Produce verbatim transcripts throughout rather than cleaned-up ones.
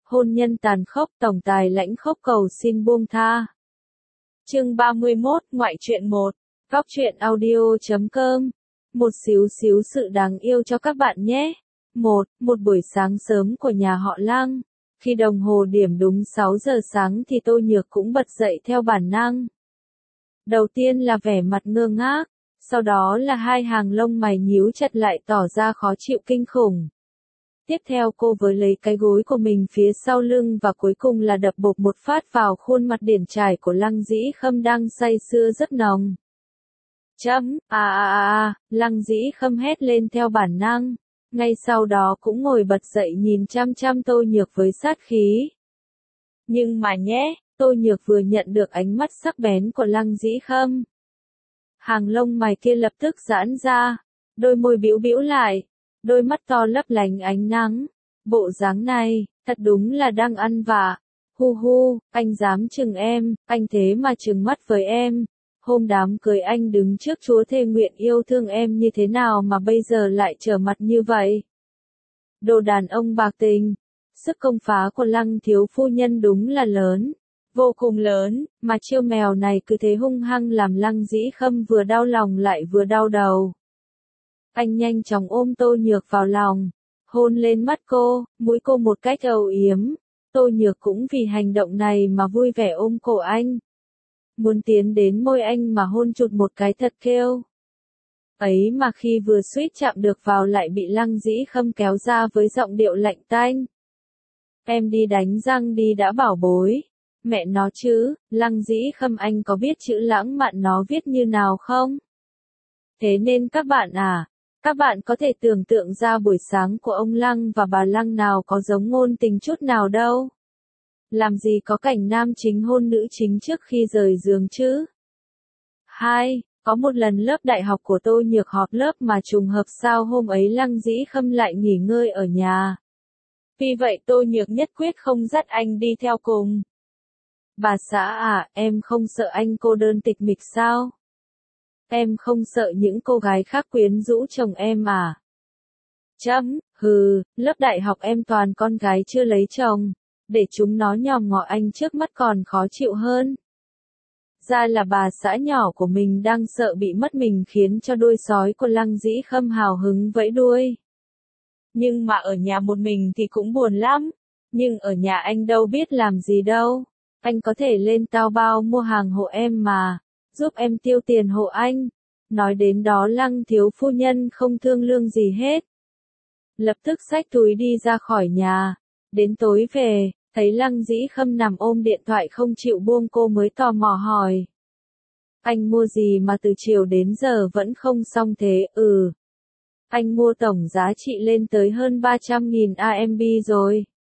hôn nhân tàn khốc, tổng tài lãnh khốc cầu xin buông tha. Chương ba mươi mốt, ngoại truyện một. Góc truyện audio chấm com. Một xíu xíu sự đáng yêu cho các bạn nhé. một. Một buổi sáng sớm của nhà họ Lăng. Khi đồng hồ điểm đúng sáu giờ sáng thì Tô Nhược cũng bật dậy theo bản năng. Đầu tiên là vẻ mặt ngơ ngác, sau đó là hai hàng lông mày nhíu chặt lại tỏ ra khó chịu kinh khủng. Tiếp theo cô với lấy cái gối của mình phía sau lưng và cuối cùng là đập bộp một phát vào khuôn mặt điển trải của Lăng Dĩ Khâm đang say sưa rất nồng. Chấm, à à à à, Lăng Dĩ Khâm hét lên theo bản năng, ngay sau đó cũng ngồi bật dậy nhìn chăm chăm Tô Nhược với sát khí. Nhưng mà nhé, Tô Nhược vừa nhận được ánh mắt sắc bén của Lăng Dĩ Khâm. Hàng lông mày kia lập tức giãn ra, đôi môi bĩu bĩu lại, đôi mắt to lấp lánh ánh nắng. Bộ dáng này, thật đúng là đang ăn vạ. Hu hu, anh dám chừng em, anh thế mà chừng mắt với em. Hôm đám cưới anh đứng trước chúa thề nguyện yêu thương em như thế nào mà bây giờ lại trở mặt như vậy. Đồ đàn ông bạc tình. Sức công phá của Lăng thiếu phu nhân đúng là lớn. Vô cùng lớn, mà chiêu mèo này cứ thế hung hăng làm Lăng Dĩ Khâm vừa đau lòng lại vừa đau đầu. Anh nhanh chóng ôm Tô Nhược vào lòng, hôn lên mắt cô, mũi cô một cách âu yếm. Tô Nhược cũng vì hành động này mà vui vẻ ôm cổ anh. Muốn tiến đến môi anh mà hôn chụt một cái thật kêu. Ấy mà khi vừa suýt chạm được vào lại bị Lăng Dĩ Khâm kéo ra với giọng điệu lạnh tanh. Em đi đánh răng đi đã bảo bối. Mẹ nó chứ, Lăng Dĩ Khâm anh có biết chữ lãng mạn nó viết như nào không? Thế nên các bạn à, các bạn có thể tưởng tượng ra buổi sáng của ông Lăng và bà Lăng nào có giống ngôn tình chút nào đâu. Làm gì có cảnh nam chính hôn nữ chính trước khi rời giường chứ? hai. Có một lần lớp đại học của Tô Nhược họp lớp mà trùng hợp sao hôm ấy Lăng Dĩ Khâm lại nghỉ ngơi ở nhà. Vì vậy Tô Nhược nhất quyết không dắt anh đi theo cùng. Bà xã à, em không sợ anh cô đơn tịch mịch sao? Em không sợ những cô gái khác quyến rũ chồng em à? Chấm, hừ, lớp đại học em toàn con gái chưa lấy chồng, để chúng nó nhòm ngó anh trước mắt còn khó chịu hơn. Ra là bà xã nhỏ của mình đang sợ bị mất mình khiến cho đuôi sói của Lăng Dĩ Khâm hào hứng vẫy đuôi. Nhưng mà ở nhà một mình thì cũng buồn lắm, nhưng ở nhà anh đâu biết làm gì đâu. Anh có thể lên Taobao mua hàng hộ em mà, giúp em tiêu tiền hộ anh. Nói đến đó Lăng thiếu phu nhân không thương lương gì hết. Lập tức xách túi đi ra khỏi nhà. Đến tối về, thấy Lăng Dĩ Khâm nằm ôm điện thoại không chịu buông cô mới tò mò hỏi. Anh mua gì mà từ chiều đến giờ vẫn không xong thế? Ừ. Anh mua tổng giá trị lên tới hơn ba trăm nghìn a em bê rồi.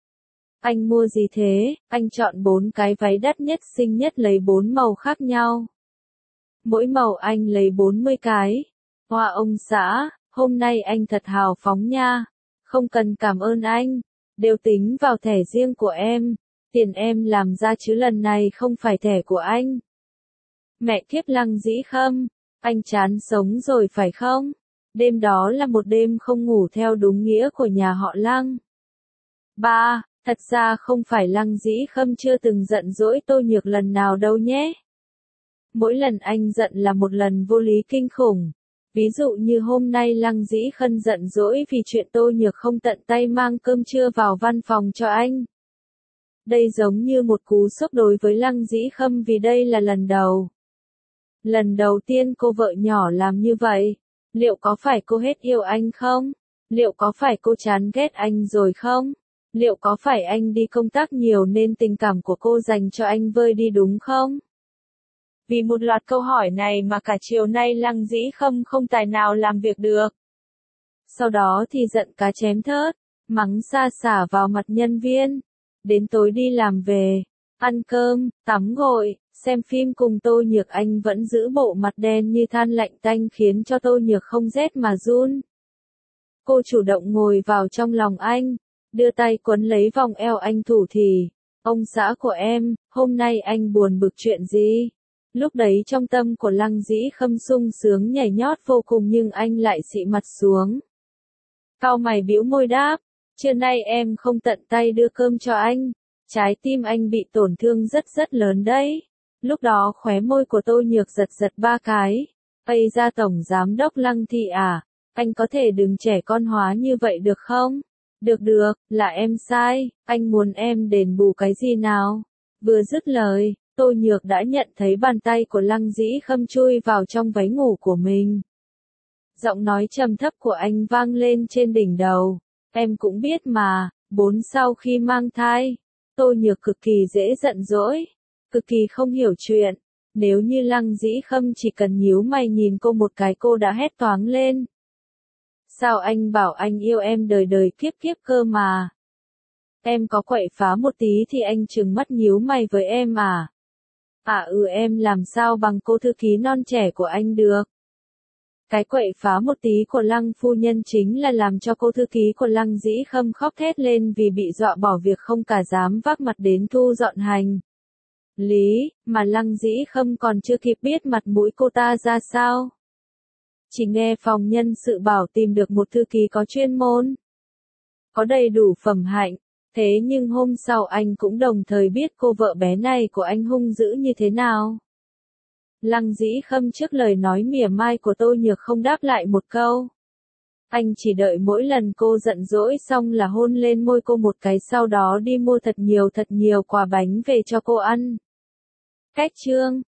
Anh mua gì thế? Anh chọn bốn cái váy đắt nhất xinh nhất lấy bốn màu khác nhau. Mỗi màu anh lấy bốn mươi cái. Hoa ông xã, hôm nay anh thật hào phóng nha. Không cần cảm ơn anh. Đều tính vào thẻ riêng của em. Tiền em làm ra chứ lần này không phải thẻ của anh. Mẹ kiếp Lăng Dĩ Khâm, anh chán sống rồi phải không? Đêm đó là một đêm không ngủ theo đúng nghĩa của nhà họ Lăng. ba. Thật ra không phải Lăng Dĩ Khâm chưa từng giận dỗi Tô Nhược lần nào đâu nhé. Mỗi lần anh giận là một lần vô lý kinh khủng. Ví dụ như hôm nay Lăng Dĩ Khâm giận dỗi vì chuyện Tô Nhược không tận tay mang cơm trưa vào văn phòng cho anh. Đây giống như một cú sốc đối với Lăng Dĩ Khâm vì đây là lần đầu. Lần đầu tiên cô vợ nhỏ làm như vậy. Liệu có phải cô hết yêu anh không? Liệu có phải cô chán ghét anh rồi không? Liệu có phải anh đi công tác nhiều nên tình cảm của cô dành cho anh vơi đi đúng không? Vì một loạt câu hỏi này mà cả chiều nay Lăng Dĩ Khâm không tài nào làm việc được. Sau đó thì giận cá chém thớt, mắng sa sả vào mặt nhân viên. Đến tối đi làm về, ăn cơm, tắm gội, xem phim cùng Tô Nhược anh vẫn giữ bộ mặt đen như than lạnh tanh khiến cho Tô Nhược không rét mà run. Cô chủ động ngồi vào trong lòng anh, đưa tay quấn lấy vòng eo anh thủ thì, ông xã của em, hôm nay anh buồn bực chuyện gì? Lúc đấy trong tâm của Lăng Dĩ Khâm sung sướng nhảy nhót vô cùng nhưng anh lại xị mặt xuống. Cau mày bĩu môi đáp, Trưa nay em không tận tay đưa cơm cho anh. Trái tim anh bị tổn thương rất rất lớn đấy. Lúc đó khóe môi của Tô Nhược giật giật ba cái. Ây ra Tổng Giám đốc Lăng Thị à, anh có thể đừng trẻ con hóa như vậy được không? Được được, là em sai, anh muốn em đền bù cái gì nào? Vừa dứt lời, Tô Nhược đã nhận thấy bàn tay của Lăng Dĩ Khâm chui vào trong váy ngủ của mình. Giọng nói trầm thấp của anh vang lên trên đỉnh đầu. Em cũng biết mà, bốn sau khi mang thai, Tô Nhược cực kỳ dễ giận dỗi, cực kỳ không hiểu chuyện. Nếu như Lăng Dĩ Khâm chỉ cần nhíu mày nhìn cô một cái cô đã hét toáng lên. Sao anh bảo anh yêu em đời đời kiếp kiếp cơ mà? Em có quậy phá một tí thì anh trừng mắt nhíu mày với em à? À ừ em làm sao bằng cô thư ký non trẻ của anh được? Cái quậy phá một tí của Lăng phu nhân chính là làm cho cô thư ký của Lăng Dĩ Khâm khóc thét lên vì bị dọa bỏ việc không cả dám vác mặt đến thu dọn hành lý, mà Lăng Dĩ Khâm còn chưa kịp biết mặt mũi cô ta ra sao. Chỉ nghe phòng nhân sự bảo tìm được một thư ký có chuyên môn, có đầy đủ phẩm hạnh, thế nhưng hôm sau anh cũng đồng thời biết cô vợ bé này của anh hung dữ như thế nào. Lăng Dĩ Khâm trước lời nói mỉa mai của Tô Nhược không đáp lại một câu. Anh chỉ đợi mỗi lần cô giận dỗi xong là hôn lên môi cô một cái sau đó đi mua thật nhiều thật nhiều quà bánh về cho cô ăn. Cách chương